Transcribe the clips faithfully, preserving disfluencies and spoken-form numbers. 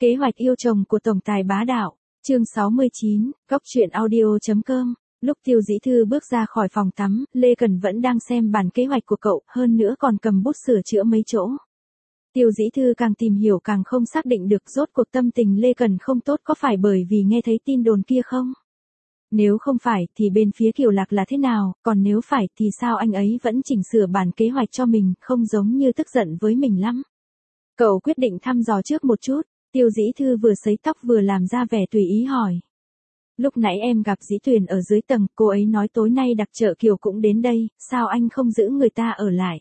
Kế hoạch yêu chồng của tổng tài bá đạo, chương sáu mươi chín, góc truyện audio.com. Lúc Tiêu Dĩ Thư bước ra khỏi phòng tắm, Lê Cần vẫn đang xem bản kế hoạch của cậu, hơn nữa còn cầm bút sửa chữa mấy chỗ. Tiêu Dĩ Thư càng tìm hiểu càng không xác định được rốt cuộc tâm tình Lê Cần không tốt có phải bởi vì nghe thấy tin đồn kia không? Nếu không phải thì bên phía Kiều Lạc là thế nào, còn nếu phải thì sao anh ấy vẫn chỉnh sửa bản kế hoạch cho mình, không giống như tức giận với mình lắm. Cậu quyết định thăm dò trước một chút. Tiêu Dĩ Thư vừa sấy tóc vừa làm ra vẻ tùy ý hỏi. Lúc nãy em gặp Dĩ Tuyền ở dưới tầng, cô ấy nói tối nay đặc trợ Kiều cũng đến đây, sao anh không giữ người ta ở lại?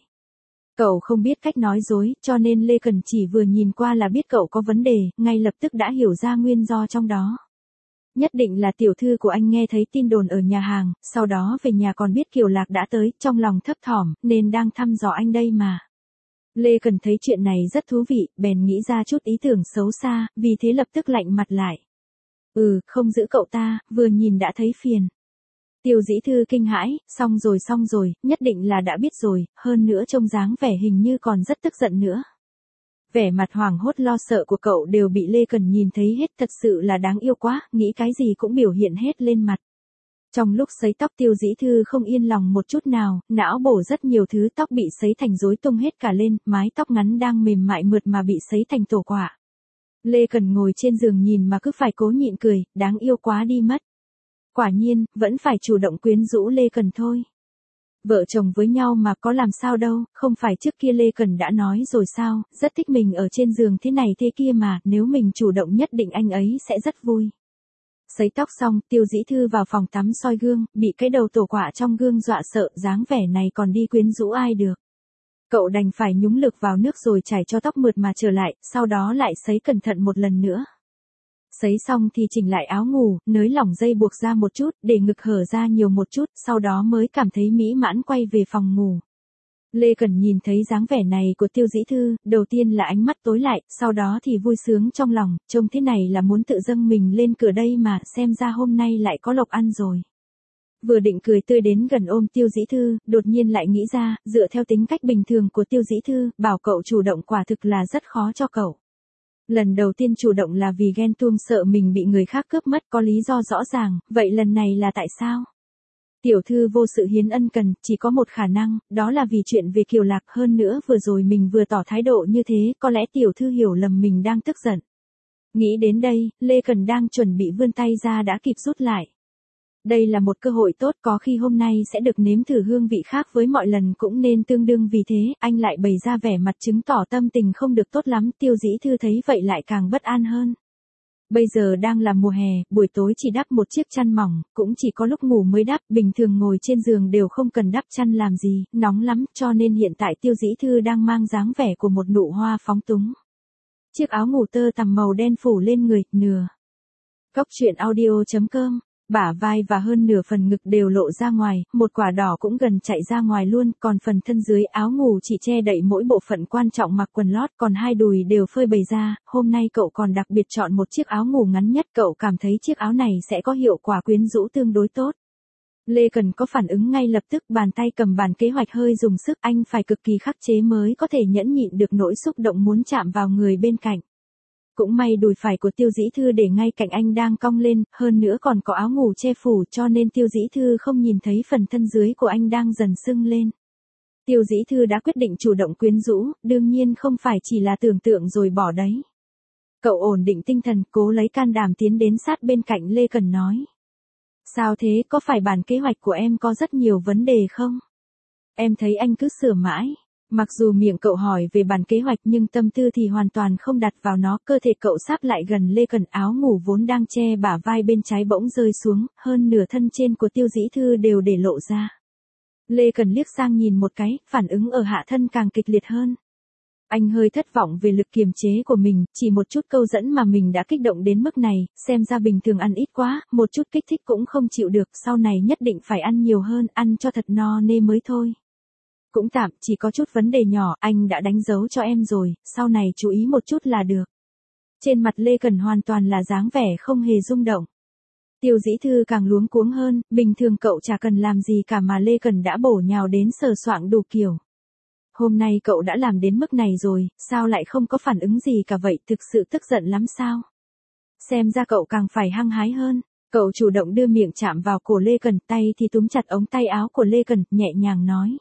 Cậu không biết cách nói dối, cho nên Lê Cần chỉ vừa nhìn qua là biết cậu có vấn đề, ngay lập tức đã hiểu ra nguyên do trong đó. Nhất định là tiểu thư của anh nghe thấy tin đồn ở nhà hàng, sau đó về nhà còn biết Kiều Lạc đã tới, trong lòng thấp thỏm, nên đang thăm dò anh đây mà. Lê Cần thấy chuyện này rất thú vị, bèn nghĩ ra chút ý tưởng xấu xa, vì thế lập tức lạnh mặt lại. Ừ, không giữ cậu ta, vừa nhìn đã thấy phiền. Tiêu Dĩ Thư kinh hãi, xong rồi xong rồi, nhất định là đã biết rồi, hơn nữa trông dáng vẻ hình như còn rất tức giận nữa. Vẻ mặt hoảng hốt lo sợ của cậu đều bị Lê Cần nhìn thấy hết, thật sự là đáng yêu quá, nghĩ cái gì cũng biểu hiện hết lên mặt. Trong lúc sấy tóc Tiêu Dĩ Thư không yên lòng một chút nào, não bổ rất nhiều thứ, tóc bị sấy thành rối tung hết cả lên, mái tóc ngắn đang mềm mại mượt mà bị sấy thành tổ quả. Lê Cần ngồi trên giường nhìn mà cứ phải cố nhịn cười, đáng yêu quá đi mất. Quả nhiên, vẫn phải chủ động quyến rũ Lê Cần thôi. Vợ chồng với nhau mà có làm sao đâu, không phải trước kia Lê Cần đã nói rồi sao, rất thích mình ở trên giường thế này thế kia mà, nếu mình chủ động nhất định anh ấy sẽ rất vui. Sấy tóc xong, Tiêu Dĩ Thư vào phòng tắm soi gương, bị cái đầu tổ quả trong gương dọa sợ, dáng vẻ này còn đi quyến rũ ai được. Cậu đành phải nhúng lực vào nước rồi chải cho tóc mượt mà trở lại, sau đó lại sấy cẩn thận một lần nữa. Sấy xong thì chỉnh lại áo ngủ, nới lỏng dây buộc ra một chút, để ngực hở ra nhiều một chút, sau đó mới cảm thấy mỹ mãn quay về phòng ngủ. Lê Cần nhìn thấy dáng vẻ này của Tiêu Dĩ Thư, đầu tiên là ánh mắt tối lại, sau đó thì vui sướng trong lòng, trông thế này là muốn tự dâng mình lên cửa đây mà, xem ra hôm nay lại có lộc ăn rồi. Vừa định cười tươi đến gần ôm Tiêu Dĩ Thư, đột nhiên lại nghĩ ra, dựa theo tính cách bình thường của Tiêu Dĩ Thư, bảo cậu chủ động quả thực là rất khó cho cậu. Lần đầu tiên chủ động là vì ghen tuông sợ mình bị người khác cướp mất, có lý do rõ ràng, vậy lần này là tại sao? Tiểu thư vô sự hiến ân cần, chỉ có một khả năng, đó là vì chuyện về Kiều Lạc, hơn nữa vừa rồi mình vừa tỏ thái độ như thế, có lẽ tiểu thư hiểu lầm mình đang tức giận. Nghĩ đến đây, Lê Cần đang chuẩn bị vươn tay ra đã kịp rút lại. Đây là một cơ hội tốt, có khi hôm nay sẽ được nếm thử hương vị khác với mọi lần cũng nên tương đương, vì thế, anh lại bày ra vẻ mặt chứng tỏ tâm tình không được tốt lắm, Tiêu Dĩ Thư thấy vậy lại càng bất an hơn. Bây giờ đang là mùa hè, buổi tối chỉ đắp một chiếc chăn mỏng, cũng chỉ có lúc ngủ mới đắp, bình thường ngồi trên giường đều không cần đắp chăn làm gì, nóng lắm, cho nên hiện tại Tiêu Dĩ Thư đang mang dáng vẻ của một nụ hoa phóng túng. Chiếc áo ngủ tơ tằm màu đen phủ lên người, nửa. Góc truyện audio.com. Bả vai và hơn nửa phần ngực đều lộ ra ngoài, một quả đỏ cũng gần chạy ra ngoài luôn, còn phần thân dưới áo ngủ chỉ che đậy mỗi bộ phận quan trọng mặc quần lót, còn hai đùi đều phơi bày ra, hôm nay cậu còn đặc biệt chọn một chiếc áo ngủ ngắn nhất, cậu cảm thấy chiếc áo này sẽ có hiệu quả quyến rũ tương đối tốt. Lê Cần có phản ứng ngay lập tức, bàn tay cầm bản kế hoạch hơi dùng sức, anh phải cực kỳ khắc chế mới có thể nhẫn nhịn được nỗi xúc động muốn chạm vào người bên cạnh. Cũng may đùi phải của Tiêu Dĩ Thư để ngay cạnh anh đang cong lên, hơn nữa còn có áo ngủ che phủ cho nên Tiêu Dĩ Thư không nhìn thấy phần thân dưới của anh đang dần sưng lên. Tiêu Dĩ Thư đã quyết định chủ động quyến rũ, đương nhiên không phải chỉ là tưởng tượng rồi bỏ đấy. Cậu ổn định tinh thần, cố lấy can đảm tiến đến sát bên cạnh Lê Cần nói. Sao thế, có phải bản kế hoạch của em có rất nhiều vấn đề không? Em thấy anh cứ sửa mãi. Mặc dù miệng cậu hỏi về bản kế hoạch nhưng tâm tư thì hoàn toàn không đặt vào nó, cơ thể cậu sáp lại gần Lê Cần, áo ngủ vốn đang che bả vai bên trái bỗng rơi xuống, hơn nửa thân trên của Tiêu Dĩ Thư đều để lộ ra. Lê Cần liếc sang nhìn một cái, phản ứng ở hạ thân càng kịch liệt hơn. Anh hơi thất vọng về lực kiềm chế của mình, chỉ một chút câu dẫn mà mình đã kích động đến mức này, xem ra bình thường ăn ít quá, một chút kích thích cũng không chịu được, sau này nhất định phải ăn nhiều hơn, ăn cho thật no nê mới thôi. Cũng tạm, chỉ có chút vấn đề nhỏ, anh đã đánh dấu cho em rồi, sau này chú ý một chút là được. Trên mặt Lê Cần hoàn toàn là dáng vẻ không hề rung động. Tiêu Dĩ Thư càng luống cuống hơn, bình thường cậu chả cần làm gì cả mà Lê Cần đã bổ nhào đến sờ soạng đủ kiểu. Hôm nay cậu đã làm đến mức này rồi, sao lại không có phản ứng gì cả vậy, thực sự tức giận lắm sao? Xem ra cậu càng phải hăng hái hơn. Cậu chủ động đưa miệng chạm vào cổ Lê Cần, tay thì túm chặt ống tay áo của Lê Cần, nhẹ nhàng nói.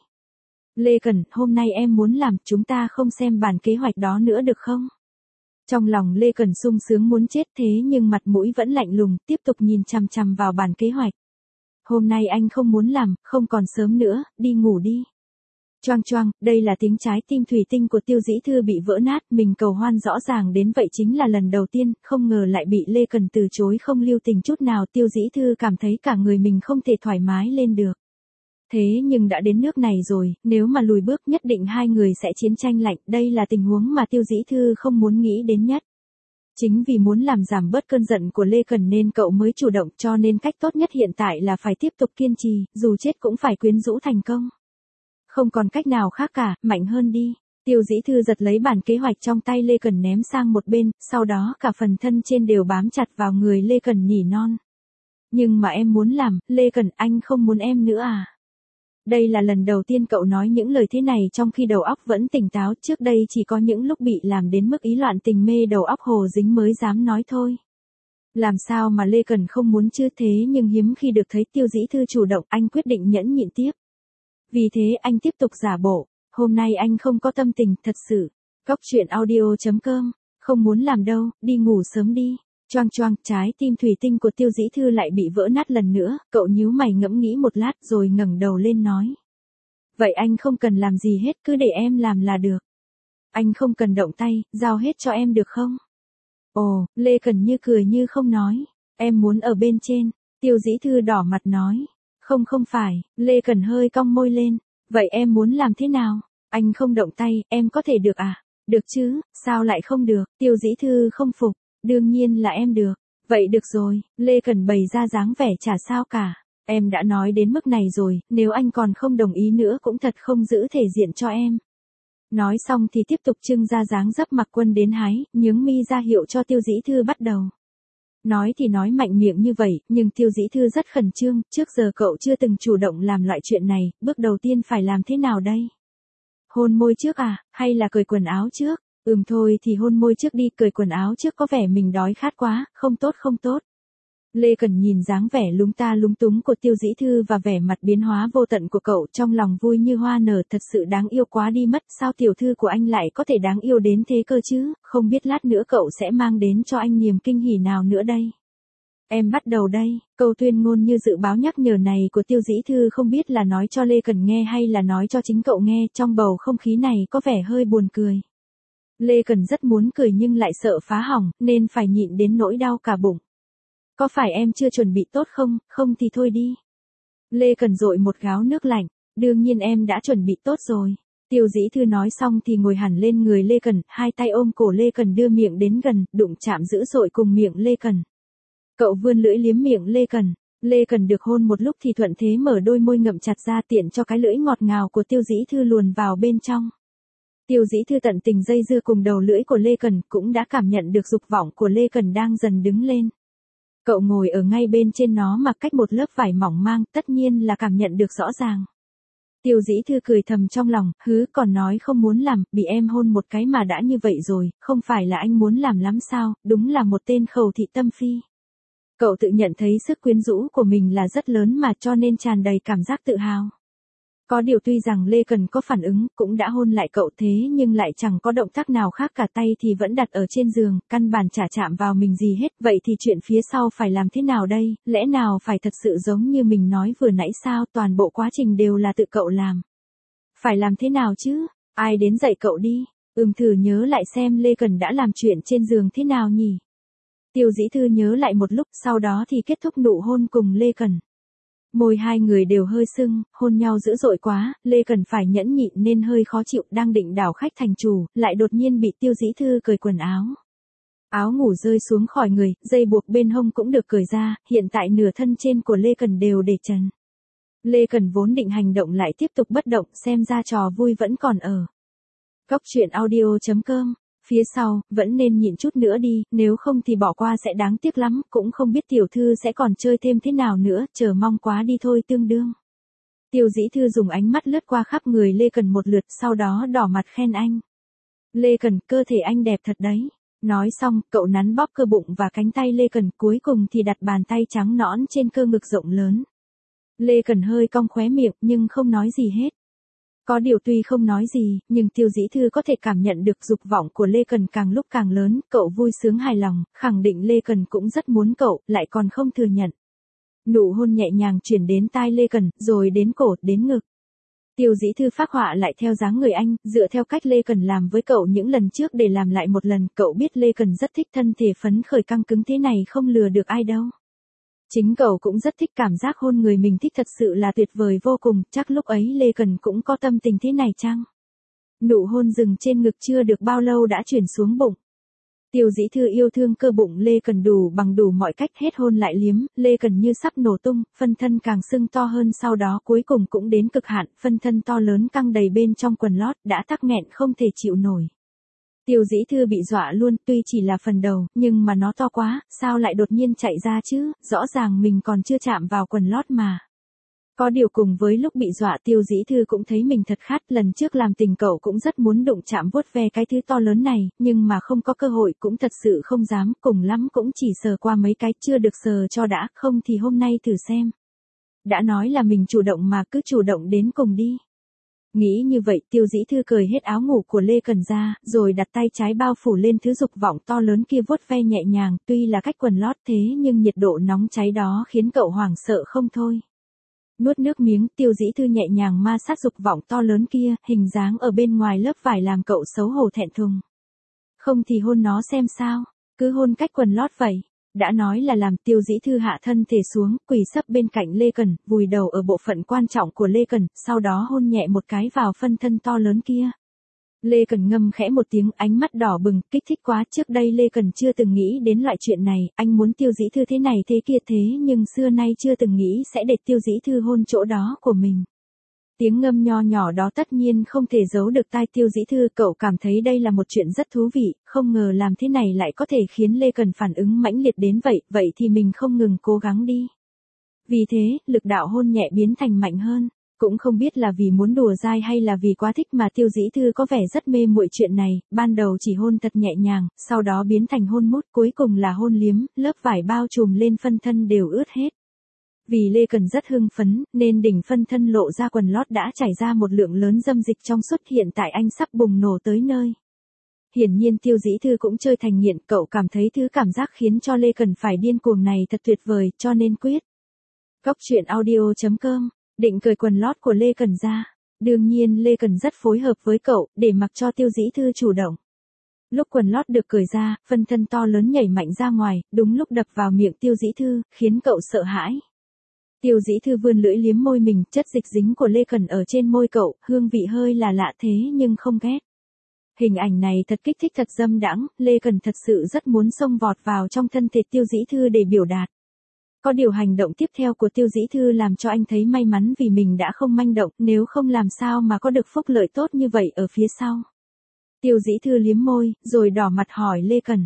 Lê Cần, hôm nay em muốn làm, chúng ta không xem bản kế hoạch đó nữa được không? Trong lòng Lê Cần sung sướng muốn chết, thế nhưng mặt mũi vẫn lạnh lùng, tiếp tục nhìn chằm chằm vào bản kế hoạch. Hôm nay anh không muốn làm, không còn sớm nữa, đi ngủ đi. Choang choang, đây là tiếng trái tim thủy tinh của Tiêu Dĩ Thư bị vỡ nát, mình cầu hoan rõ ràng đến vậy chính là lần đầu tiên, không ngờ lại bị Lê Cần từ chối không lưu tình chút nào. Tiêu Dĩ Thư cảm thấy cả người mình không thể thoải mái lên được. Thế nhưng đã đến nước này rồi, nếu mà lùi bước nhất định hai người sẽ chiến tranh lạnh, đây là tình huống mà Tiêu Dĩ Thư không muốn nghĩ đến nhất. Chính vì muốn làm giảm bớt cơn giận của Lê Cần nên cậu mới chủ động, cho nên cách tốt nhất hiện tại là phải tiếp tục kiên trì, dù chết cũng phải quyến rũ thành công. Không còn cách nào khác cả, mạnh hơn đi. Tiêu Dĩ Thư giật lấy bản kế hoạch trong tay Lê Cần ném sang một bên, sau đó cả phần thân trên đều bám chặt vào người Lê Cần nỉ non. Nhưng mà em muốn làm, Lê Cần, anh không muốn em nữa à? Đây là lần đầu tiên cậu nói những lời thế này trong khi đầu óc vẫn tỉnh táo, trước đây chỉ có những lúc bị làm đến mức ý loạn tình mê đầu óc hồ dính mới dám nói thôi. Làm sao mà Lê Cần không muốn chứ, thế nhưng hiếm khi được thấy Tiêu Dĩ Thư chủ động, anh quyết định nhẫn nhịn tiếp. Vì thế anh tiếp tục giả bộ, hôm nay anh không có tâm tình, thật sự. Cóc truyện audio chấm com, không muốn làm đâu, đi ngủ sớm đi. Choang choang, trái tim thủy tinh của Tiêu Dĩ Thư lại bị vỡ nát lần nữa, cậu nhíu mày ngẫm nghĩ một lát rồi ngẩng đầu lên nói. Vậy anh không cần làm gì hết, cứ để em làm là được. Anh không cần động tay, giao hết cho em được không? Ồ, Lê Cần như cười như không nói, em muốn ở bên trên. Tiêu Dĩ Thư đỏ mặt nói. Không không phải, Lê Cần hơi cong môi lên. Vậy em muốn làm thế nào? Anh không động tay, em có thể được à? Được chứ, sao lại không được? Tiêu Dĩ Thư không phục. Đương nhiên là em được. Vậy được rồi, Lê Cần bày ra dáng vẻ chả sao cả. Em đã nói đến mức này rồi, nếu anh còn không đồng ý nữa cũng thật không giữ thể diện cho em. Nói xong thì tiếp tục trưng ra dáng dấp mặc quân đến hái, nhướng mi ra hiệu cho Tiêu Dĩ Thư bắt đầu. Nói thì nói mạnh miệng như vậy, nhưng Tiêu Dĩ Thư rất khẩn trương, trước giờ cậu chưa từng chủ động làm loại chuyện này, bước đầu tiên phải làm thế nào đây? Hôn môi trước à, hay là cởi quần áo trước? Ừm thôi thì hôn môi trước đi, cởi quần áo trước có vẻ mình đói khát quá, không tốt không tốt. Lê Cần nhìn dáng vẻ lúng ta lúng túng của Tiêu Dĩ Thư và vẻ mặt biến hóa vô tận của cậu, trong lòng vui như hoa nở, thật sự đáng yêu quá đi mất, sao tiểu thư của anh lại có thể đáng yêu đến thế cơ chứ, không biết lát nữa cậu sẽ mang đến cho anh niềm kinh hỉ nào nữa đây. Em bắt đầu đây, câu tuyên ngôn như dự báo nhắc nhở này của Tiêu Dĩ Thư không biết là nói cho Lê Cần nghe hay là nói cho chính cậu nghe, trong bầu không khí này có vẻ hơi buồn cười. Lê Cần rất muốn cười nhưng lại sợ phá hỏng, nên phải nhịn đến nỗi đau cả bụng. Có phải em chưa chuẩn bị tốt không, không thì thôi đi. Lê Cần dội một gáo nước lạnh, đương nhiên em đã chuẩn bị tốt rồi. Tiêu Dĩ Thư nói xong thì ngồi hẳn lên người Lê Cần, hai tay ôm cổ Lê Cần đưa miệng đến gần, đụng chạm dữ dội cùng miệng Lê Cần. Cậu vươn lưỡi liếm miệng Lê Cần. Lê Cần được hôn một lúc thì thuận thế mở đôi môi ngậm chặt ra tiện cho cái lưỡi ngọt ngào của Tiêu Dĩ Thư luồn vào bên trong. Tiêu Dĩ Thư tận tình dây dưa cùng đầu lưỡi của Lê Cần, cũng đã cảm nhận được dục vọng của Lê Cần đang dần đứng lên. Cậu ngồi ở ngay bên trên nó mặc cách một lớp vải mỏng mang, tất nhiên là cảm nhận được rõ ràng. Tiêu Dĩ Thư cười thầm trong lòng, hứ, còn nói không muốn làm, bị em hôn một cái mà đã như vậy rồi, không phải là anh muốn làm lắm sao, đúng là một tên khẩu thị tâm phi. Cậu tự nhận thấy sức quyến rũ của mình là rất lớn mà, cho nên tràn đầy cảm giác tự hào. Có điều tuy rằng Lê Cần có phản ứng, cũng đã hôn lại cậu thế nhưng lại chẳng có động tác nào khác cả, tay thì vẫn đặt ở trên giường, căn bản chả chạm vào mình gì hết. Vậy thì chuyện phía sau phải làm thế nào đây, lẽ nào phải thật sự giống như mình nói vừa nãy sao, toàn bộ quá trình đều là tự cậu làm. Phải làm thế nào chứ, ai đến dạy cậu đi, ừm thử nhớ lại xem Lê Cần đã làm chuyện trên giường thế nào nhỉ. Tiêu Dĩ Thư nhớ lại một lúc, sau đó thì kết thúc nụ hôn cùng Lê Cần. Môi hai người đều hơi sưng, hôn nhau dữ dội quá, Lê Cần phải nhẫn nhịn nên hơi khó chịu, đang định đảo khách thành chủ, lại đột nhiên bị Tiêu Dĩ Thư cởi quần áo. Áo ngủ rơi xuống khỏi người, dây buộc bên hông cũng được cởi ra, hiện tại nửa thân trên của Lê Cần đều để trần. Lê Cần vốn định hành động lại tiếp tục bất động, xem ra trò vui vẫn còn ở. Cóc truyện audio chấm com. Phía sau, vẫn nên nhịn chút nữa đi, nếu không thì bỏ qua sẽ đáng tiếc lắm, cũng không biết tiểu thư sẽ còn chơi thêm thế nào nữa, chờ mong quá đi thôi tương đương. Tiêu Dĩ Thư dùng ánh mắt lướt qua khắp người Lê Cần một lượt, sau đó đỏ mặt khen anh. Lê Cần, cơ thể anh đẹp thật đấy. Nói xong, cậu nắn bóp cơ bụng và cánh tay Lê Cần, cuối cùng thì đặt bàn tay trắng nõn trên cơ ngực rộng lớn. Lê Cần hơi cong khóe miệng nhưng không nói gì hết. Có điều tuy không nói gì, nhưng Tiêu Dĩ Thư có thể cảm nhận được dục vọng của Lê Cần càng lúc càng lớn, cậu vui sướng hài lòng, khẳng định Lê Cần cũng rất muốn cậu, lại còn không thừa nhận. Nụ hôn nhẹ nhàng chuyển đến tai Lê Cần, rồi đến cổ, đến ngực. Tiêu Dĩ Thư phác họa lại theo dáng người anh, dựa theo cách Lê Cần làm với cậu những lần trước để làm lại một lần, cậu biết Lê Cần rất thích thân thể phấn khởi căng cứng thế này, không lừa được ai đâu. Chính cậu cũng rất thích cảm giác hôn người mình thích, thật sự là tuyệt vời vô cùng, chắc lúc ấy Lê Cần cũng có tâm tình thế này chăng? Nụ hôn dừng trên ngực chưa được bao lâu đã chuyển xuống bụng. Tiêu Dĩ Thư yêu thương cơ bụng Lê Cần đủ bằng đủ mọi cách, hết hôn lại liếm, Lê Cần như sắp nổ tung, phân thân càng sưng to hơn, sau đó cuối cùng cũng đến cực hạn, phân thân to lớn căng đầy bên trong quần lót, đã tắc nghẹn không thể chịu nổi. Tiêu Dĩ Thư bị dọa luôn, tuy chỉ là phần đầu, nhưng mà nó to quá, sao lại đột nhiên chạy ra chứ, rõ ràng mình còn chưa chạm vào quần lót mà. Có điều cùng với lúc bị dọa, Tiêu Dĩ Thư cũng thấy mình thật khát, lần trước làm tình cậu cũng rất muốn đụng chạm vuốt ve cái thứ to lớn này, nhưng mà không có cơ hội, cũng thật sự không dám, cùng lắm cũng chỉ sờ qua mấy cái, chưa được sờ cho đã, không thì hôm nay thử xem. Đã nói là mình chủ động mà, cứ chủ động đến cùng đi. Nghĩ như vậy, Tiêu Dĩ Thư cởi hết áo ngủ của Lê Cần ra, rồi đặt tay trái bao phủ lên thứ dục vọng to lớn kia, vuốt ve nhẹ nhàng, tuy là cách quần lót thế nhưng nhiệt độ nóng cháy đó khiến cậu hoảng sợ không thôi. Nuốt nước miếng, Tiêu Dĩ Thư nhẹ nhàng ma sát dục vọng to lớn kia, hình dáng ở bên ngoài lớp vải làm cậu xấu hổ thẹn thùng. Không thì hôn nó xem sao, cứ hôn cách quần lót vậy. Đã nói là làm, Tiêu Dĩ Thư hạ thân thể xuống, quỳ sấp bên cạnh Lê Cần, vùi đầu ở bộ phận quan trọng của Lê Cần, sau đó hôn nhẹ một cái vào phân thân to lớn kia. Lê Cần ngâm khẽ một tiếng, ánh mắt đỏ bừng, kích thích quá, trước đây Lê Cần chưa từng nghĩ đến loại chuyện này, anh muốn Tiêu Dĩ Thư thế này thế kia thế nhưng xưa nay chưa từng nghĩ sẽ để Tiêu Dĩ Thư hôn chỗ đó của mình. Tiếng ngâm nho nhỏ đó tất nhiên không thể giấu được tai Tiêu Dĩ Thư, cậu cảm thấy đây là một chuyện rất thú vị, không ngờ làm thế này lại có thể khiến Lê Cần phản ứng mãnh liệt đến vậy, vậy thì mình không ngừng cố gắng đi. Vì thế, lực đạo hôn nhẹ biến thành mạnh hơn. Cũng không biết là vì muốn đùa dai hay là vì quá thích mà Tiêu Dĩ Thư có vẻ rất mê muội chuyện này, ban đầu chỉ hôn thật nhẹ nhàng, sau đó biến thành hôn mút, cuối cùng là hôn liếm, lớp vải bao trùm lên phân thân đều ướt hết. Vì Lê Cần rất hưng phấn, nên đỉnh phân thân lộ ra quần lót đã chảy ra một lượng lớn dâm dịch trong suốt, hiện tại anh sắp bùng nổ tới nơi. Hiển nhiên Tiêu Dĩ Thư cũng chơi thành nghiện, cậu cảm thấy thứ cảm giác khiến cho Lê Cần phải điên cuồng này thật tuyệt vời, cho nên quyết. Góc truyện audio chấm com định cởi quần lót của Lê Cần ra. Đương nhiên Lê Cần rất phối hợp với cậu, để mặc cho Tiêu Dĩ Thư chủ động. Lúc quần lót được cởi ra, phân thân to lớn nhảy mạnh ra ngoài, đúng lúc đập vào miệng Tiêu Dĩ Thư, khiến cậu sợ hãi. Tiêu Dĩ Thư vươn lưỡi liếm môi mình, chất dịch dính của Lê Cần ở trên môi cậu, hương vị hơi là lạ thế nhưng không ghét. Hình ảnh này thật kích thích, thật dâm đãng, Lê Cần thật sự rất muốn xông vọt vào trong thân thể Tiêu Dĩ Thư để biểu đạt. Có điều hành động tiếp theo của Tiêu Dĩ Thư làm cho anh thấy may mắn, vì mình đã không manh động, nếu không làm sao mà có được phúc lợi tốt như vậy ở phía sau. Tiêu Dĩ Thư liếm môi, rồi đỏ mặt hỏi Lê Cần.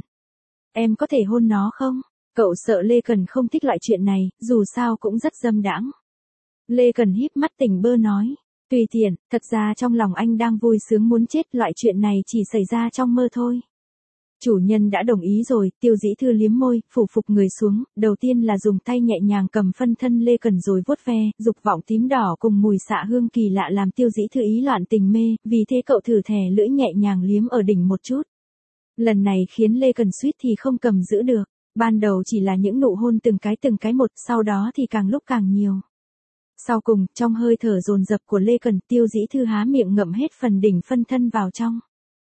Em có thể hôn nó không? Cậu sợ Lê Cần không thích loại chuyện này, dù sao cũng rất dâm đãng. Lê Cần híp mắt tỉnh bơ nói. Tùy tiện, thật ra trong lòng anh đang vui sướng muốn chết, loại chuyện này chỉ xảy ra trong mơ thôi. Chủ nhân đã đồng ý rồi, Tiêu Dĩ Thư liếm môi, phủ phục người xuống, đầu tiên là dùng tay nhẹ nhàng cầm phân thân Lê Cần rồi vuốt ve, dục vọng tím đỏ cùng mùi xạ hương kỳ lạ làm Tiêu Dĩ Thư ý loạn tình mê, vì thế cậu thử thè lưỡi nhẹ nhàng liếm ở đỉnh một chút. Lần này khiến Lê Cần suýt thì không cầm giữ được, ban đầu chỉ là những nụ hôn từng cái từng cái một, sau đó thì càng lúc càng nhiều. Sau cùng, trong hơi thở dồn dập của Lê Cần, Tiêu Dĩ Thư há miệng ngậm hết phần đỉnh phân thân vào trong.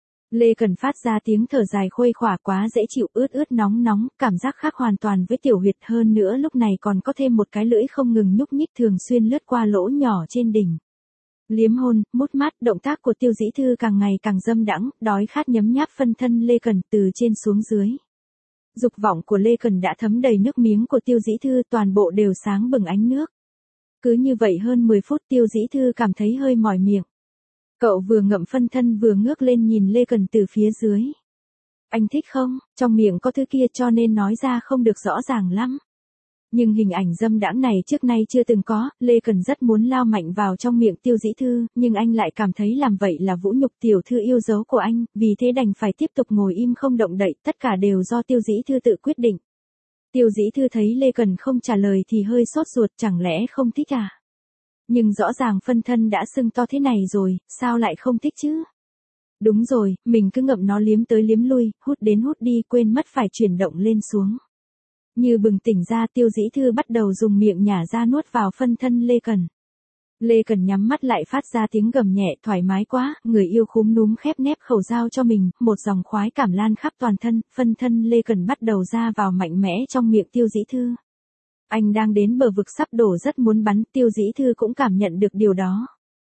Lê Cần phát ra tiếng thở dài khuây khỏa, quá dễ chịu, ướt ướt nóng nóng, cảm giác khác hoàn toàn với tiểu huyệt, hơn nữa lúc này còn có thêm một cái lưỡi không ngừng nhúc nhích thường xuyên lướt qua lỗ nhỏ trên đỉnh. Liếm hôn, mút mát, động tác của Tiêu Dĩ Thư càng ngày càng dâm đãng, đói khát nhấm nháp phân thân Lê Cần từ trên xuống dưới. Dục vọng của Lê Cần đã thấm đầy nước miếng của Tiêu Dĩ Thư, toàn bộ đều sáng bừng ánh nước. Cứ như vậy hơn mười phút, Tiêu Dĩ Thư cảm thấy hơi mỏi miệng. Cậu vừa ngậm phân thân vừa ngước lên nhìn Lê Cần từ phía dưới. Anh thích không? Trong miệng có thứ kia cho nên nói ra không được rõ ràng lắm. Nhưng hình ảnh dâm đãng này trước nay chưa từng có, Lê Cần rất muốn lao mạnh vào trong miệng Tiêu Dĩ Thư, nhưng anh lại cảm thấy làm vậy là vũ nhục tiểu thư yêu dấu của anh, vì thế đành phải tiếp tục ngồi im không động đậy, tất cả đều do Tiêu Dĩ Thư tự quyết định. Tiêu Dĩ Thư thấy Lê Cần không trả lời thì hơi sốt ruột, chẳng lẽ không thích à? Nhưng rõ ràng phân thân đã sưng to thế này rồi, sao lại không thích chứ? Đúng rồi, mình cứ ngậm nó liếm tới liếm lui, hút đến hút đi, quên mất phải chuyển động lên xuống. Như bừng tỉnh ra, Tiêu Dĩ Thư bắt đầu dùng miệng nhả ra nuốt vào phân thân Lê Cần. Lê Cần nhắm mắt lại phát ra tiếng gầm nhẹ, thoải mái quá, người yêu khúm núm khép nép khẩu dao cho mình, một dòng khoái cảm lan khắp toàn thân, phân thân Lê Cần bắt đầu ra vào mạnh mẽ trong miệng Tiêu Dĩ Thư. Anh đang đến bờ vực sắp đổ rất muốn bắn, Tiêu Dĩ Thư cũng cảm nhận được điều đó.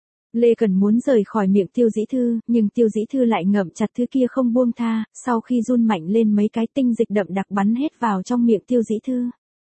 Lê Cần muốn rời khỏi miệng Tiêu Dĩ Thư, nhưng Tiêu Dĩ Thư lại ngậm chặt thứ kia không buông tha, sau khi run mạnh lên mấy cái tinh dịch đậm đặc bắn hết vào trong miệng Tiêu Dĩ Thư.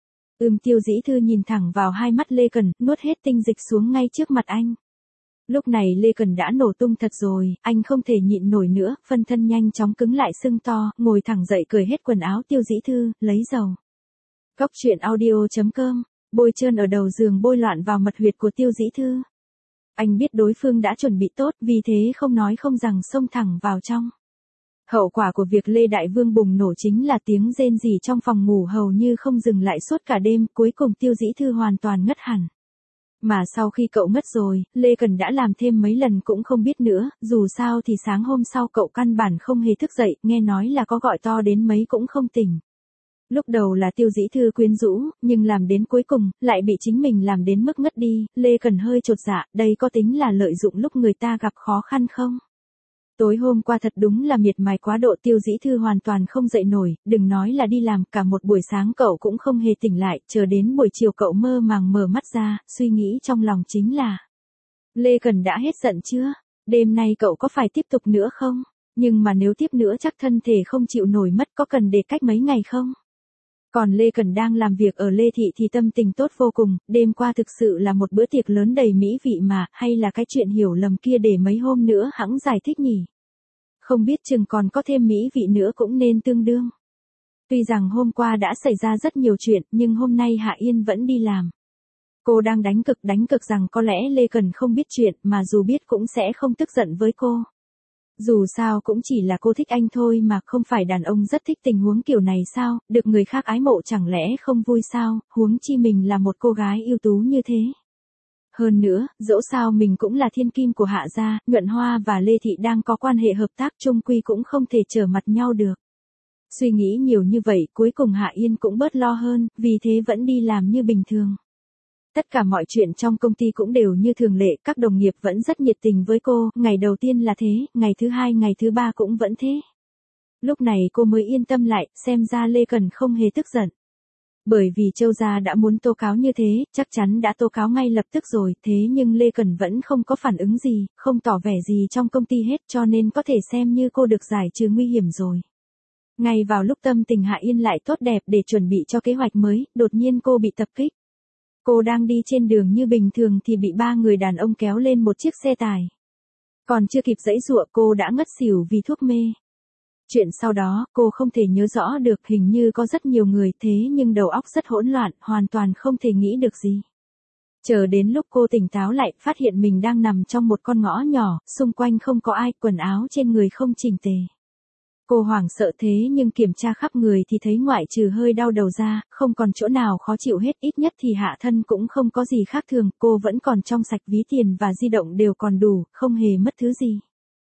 Ừm Tiêu Dĩ Thư nhìn thẳng vào hai mắt Lê Cần, nuốt hết tinh dịch xuống ngay trước mặt anh. Lúc này Lê Cần đã nổ tung thật rồi, anh không thể nhịn nổi nữa, phân thân nhanh chóng cứng lại sưng to, ngồi thẳng dậy cởi hết quần áo Tiêu Dĩ Thư, lấy dầu. Cóc truyện audio chấm com, bôi trơn ở đầu giường bôi loạn vào mật huyệt của Tiêu Dĩ Thư. Anh biết đối phương đã chuẩn bị tốt, vì thế không nói không rằng xông thẳng vào trong. Hậu quả của việc Lê Đại Vương bùng nổ chính là tiếng rên rỉ trong phòng ngủ hầu như không dừng lại suốt cả đêm, cuối cùng Tiêu Dĩ Thư hoàn toàn ngất hẳn. Mà sau khi cậu ngất rồi, Lê Cần đã làm thêm mấy lần cũng không biết nữa, dù sao thì sáng hôm sau cậu căn bản không hề thức dậy, nghe nói là có gọi to đến mấy cũng không tỉnh. Lúc đầu là Tiêu Dĩ Thư quyến rũ, nhưng làm đến cuối cùng, lại bị chính mình làm đến mức ngất đi, Lê Cần hơi chột dạ, đây có tính là lợi dụng lúc người ta gặp khó khăn không? Tối hôm qua thật đúng là miệt mài quá độ, Tiêu Dĩ Thư hoàn toàn không dậy nổi, đừng nói là đi làm, cả một buổi sáng cậu cũng không hề tỉnh lại, chờ đến buổi chiều cậu mơ màng mở mắt ra, suy nghĩ trong lòng chính là: Lê Cần đã hết giận chưa? Đêm nay cậu có phải tiếp tục nữa không? Nhưng mà nếu tiếp nữa chắc thân thể không chịu nổi mất, có cần để cách mấy ngày không? Còn Lê Cần đang làm việc ở Lê Thị thì tâm tình tốt vô cùng, đêm qua thực sự là một bữa tiệc lớn đầy mỹ vị mà, hay là cái chuyện hiểu lầm kia để mấy hôm nữa hẵng giải thích nhỉ? Không biết chừng còn có thêm mỹ vị nữa cũng nên tương đương. Tuy rằng hôm qua đã xảy ra rất nhiều chuyện, nhưng hôm nay Hạ Yên vẫn đi làm. Cô đang đánh cực đánh cực rằng có lẽ Lê Cần không biết chuyện, mà dù biết cũng sẽ không tức giận với cô. Dù sao cũng chỉ là cô thích anh thôi mà, không phải đàn ông rất thích tình huống kiểu này sao, được người khác ái mộ chẳng lẽ không vui sao, huống chi mình là một cô gái ưu tú như thế. Hơn nữa, dẫu sao mình cũng là thiên kim của Hạ gia, Nhuận Hoa và Lê Thị đang có quan hệ hợp tác, chung quy cũng không thể trở mặt nhau được. Suy nghĩ nhiều như vậy, cuối cùng Hạ Yên cũng bớt lo hơn, vì thế vẫn đi làm như bình thường. Tất cả mọi chuyện trong công ty cũng đều như thường lệ, các đồng nghiệp vẫn rất nhiệt tình với cô, ngày đầu tiên là thế, ngày thứ hai ngày thứ ba cũng vẫn thế. Lúc này cô mới yên tâm lại, xem ra Lê Cần không hề tức giận. Bởi vì Châu gia đã muốn tố cáo như thế, chắc chắn đã tố cáo ngay lập tức rồi, thế nhưng Lê Cần vẫn không có phản ứng gì, không tỏ vẻ gì trong công ty hết, cho nên có thể xem như cô được giải trừ nguy hiểm rồi. Ngay vào lúc tâm tình Hạ Yên lại tốt đẹp để chuẩn bị cho kế hoạch mới, đột nhiên cô bị tập kích. Cô đang đi trên đường như bình thường thì bị ba người đàn ông kéo lên một chiếc xe tải. Còn chưa kịp giãy giụa cô đã ngất xỉu vì thuốc mê. Chuyện sau đó, cô không thể nhớ rõ được, hình như có rất nhiều người, thế nhưng đầu óc rất hỗn loạn, hoàn toàn không thể nghĩ được gì. Chờ đến lúc cô tỉnh táo lại, phát hiện mình đang nằm trong một con ngõ nhỏ, xung quanh không có ai, quần áo trên người không chỉnh tề. Cô hoảng sợ thế nhưng kiểm tra khắp người thì thấy ngoại trừ hơi đau đầu ra, không còn chỗ nào khó chịu hết, ít nhất thì hạ thân cũng không có gì khác thường, cô vẫn còn trong sạch, ví tiền và di động đều còn đủ, không hề mất thứ gì.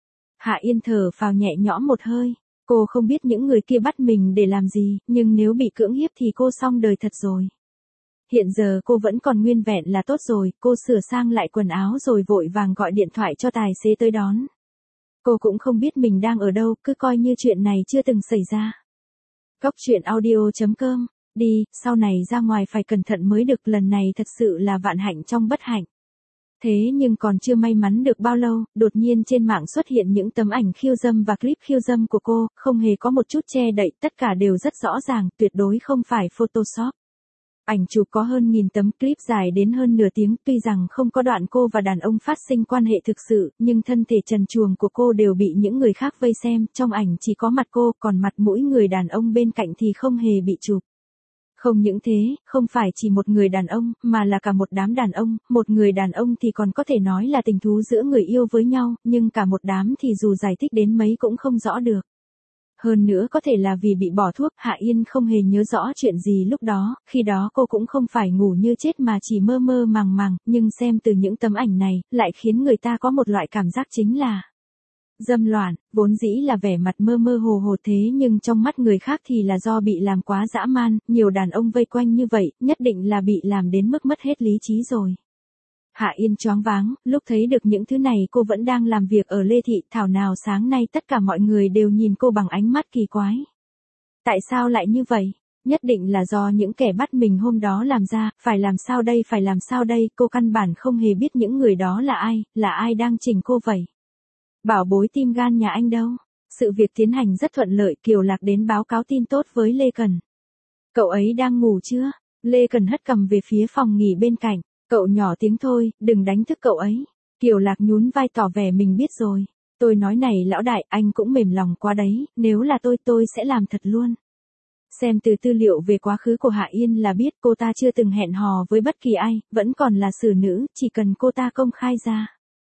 Hạ Yên thở phào nhẹ nhõm một hơi, cô không biết những người kia bắt mình để làm gì, nhưng nếu bị cưỡng hiếp thì cô xong đời thật rồi. Hiện giờ cô vẫn còn nguyên vẹn là tốt rồi, cô sửa sang lại quần áo rồi vội vàng gọi điện thoại cho tài xế tới đón. Cô cũng không biết mình đang ở đâu, cứ coi như chuyện này chưa từng xảy ra. Cóc truyện audio chấm com, đi, sau này ra ngoài phải cẩn thận mới được, lần này thật sự là vạn hạnh trong bất hạnh. Thế nhưng còn chưa may mắn được bao lâu, đột nhiên trên mạng xuất hiện những tấm ảnh khiêu dâm và clip khiêu dâm của cô, không hề có một chút che đậy, tất cả đều rất rõ ràng, tuyệt đối không phải Photoshop. Ảnh chụp có hơn nghìn tấm, clip dài đến hơn nửa tiếng, tuy rằng không có đoạn cô và đàn ông phát sinh quan hệ thực sự, nhưng thân thể trần truồng của cô đều bị những người khác vây xem, trong ảnh chỉ có mặt cô, còn mặt mũi người đàn ông bên cạnh thì không hề bị chụp. Không những thế, không phải chỉ một người đàn ông, mà là cả một đám đàn ông, một người đàn ông thì còn có thể nói là tình thú giữa người yêu với nhau, nhưng cả một đám thì dù giải thích đến mấy cũng không rõ được. Hơn nữa có thể là vì bị bỏ thuốc, Hạ Yên không hề nhớ rõ chuyện gì lúc đó, khi đó cô cũng không phải ngủ như chết mà chỉ mơ mơ màng màng, nhưng xem từ những tấm ảnh này, lại khiến người ta có một loại cảm giác chính là dâm loạn, vốn dĩ là vẻ mặt mơ mơ hồ hồ thế nhưng trong mắt người khác thì là do bị làm quá dã man, nhiều đàn ông vây quanh như vậy, nhất định là bị làm đến mức mất hết lý trí rồi. Hạ Yên choáng váng, lúc thấy được những thứ này cô vẫn đang làm việc ở Lê Thị, thảo nào sáng nay tất cả mọi người đều nhìn cô bằng ánh mắt kỳ quái. Tại sao lại như vậy? Nhất định là do những kẻ bắt mình hôm đó làm ra, phải làm sao đây phải làm sao đây, cô căn bản không hề biết những người đó là ai, là ai đang chỉnh cô vậy. Bảo bối tim gan nhà anh đâu? Sự việc tiến hành rất thuận lợi, Kiều Lạc đến báo cáo tin tốt với Lê Cần. Cậu ấy đang ngủ chưa? Lê Cần hất cằm về phía phòng nghỉ bên cạnh. Cậu nhỏ tiếng thôi, đừng đánh thức cậu ấy. Kiều Lạc nhún vai tỏ vẻ mình biết rồi. Tôi nói này lão đại, anh cũng mềm lòng quá đấy, nếu là tôi tôi sẽ làm thật luôn. Xem từ tư liệu về quá khứ của Hạ Yên là biết cô ta chưa từng hẹn hò với bất kỳ ai, vẫn còn là xử nữ, chỉ cần cô ta công khai ra.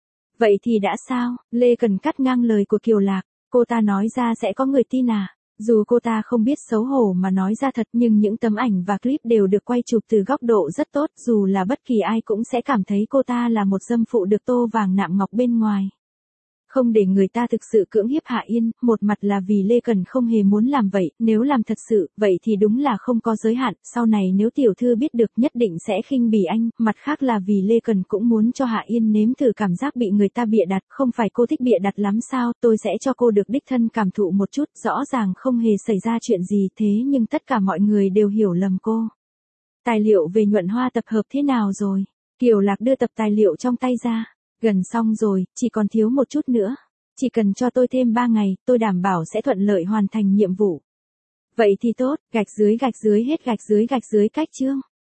Vậy thì đã sao? Lê Cần cắt ngang lời của Kiều Lạc, cô ta nói ra sẽ có người tin à? Dù cô ta không biết xấu hổ mà nói ra thật nhưng những tấm ảnh và clip đều được quay chụp từ góc độ rất tốt, dù là bất kỳ ai cũng sẽ cảm thấy cô ta là một dâm phụ được tô vàng nạm ngọc bên ngoài. Không để người ta thực sự cưỡng hiếp Hạ Yên, một mặt là vì Lê Cần không hề muốn làm vậy, nếu làm thật sự, vậy thì đúng là không có giới hạn, sau này nếu tiểu thư biết được nhất định sẽ khinh bỉ anh, mặt khác là vì Lê Cần cũng muốn cho Hạ Yên nếm thử cảm giác bị người ta bịa đặt, không phải cô thích bịa đặt lắm sao, tôi sẽ cho cô được đích thân cảm thụ một chút, rõ ràng không hề xảy ra chuyện gì thế nhưng tất cả mọi người đều hiểu lầm cô. Tài liệu về nhuận hoa tập hợp thế nào rồi? Kiều Lạc đưa tập tài liệu trong tay ra. Gần xong rồi, chỉ còn thiếu một chút nữa. Chỉ cần cho tôi thêm ba ngày, tôi đảm bảo sẽ thuận lợi hoàn thành nhiệm vụ. Vậy thì tốt, gạch dưới gạch dưới hết gạch dưới gạch dưới cách chương.